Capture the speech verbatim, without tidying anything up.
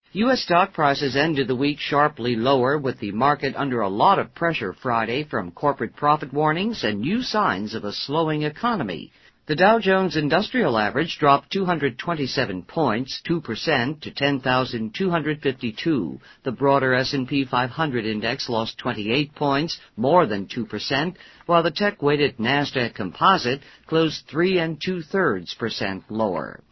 U S stock prices ended the week sharply lower, with the market under a lot of pressure Friday from corporate profit warnings and new signs of a slowing economy. The Dow Jones Industrial Average dropped two hundred twenty-seven points, two percent, to ten thousand two hundred fifty-two. The broader S and P five hundred index lost twenty-eight points, more than two percent, while the tech-weighted NASDAQ Composite closed three and two-thirds percent lower.